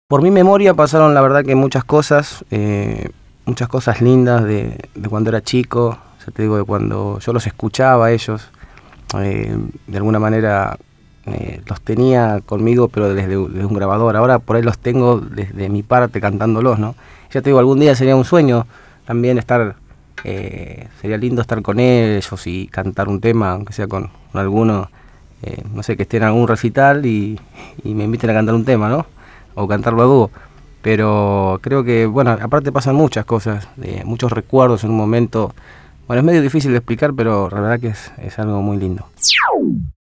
Por mi memoria pasaron la verdad que muchas cosas lindas de cuando era chico, ya te digo, de cuando yo los escuchaba a ellos, de alguna manera los tenía conmigo pero desde un grabador, ahora por ahí los tengo desde mi parte cantándolos, ¿no? Ya te digo, algún día sería un sueño también sería lindo estar con ellos y cantar un tema, aunque sea con alguno, no sé, que esté en algún recital y me inviten a cantar un tema, ¿no? O cantarlo a dúo. Pero creo que, bueno, aparte pasan muchas cosas, muchos recuerdos en un momento. Bueno, es medio difícil de explicar, pero la verdad que es algo muy lindo.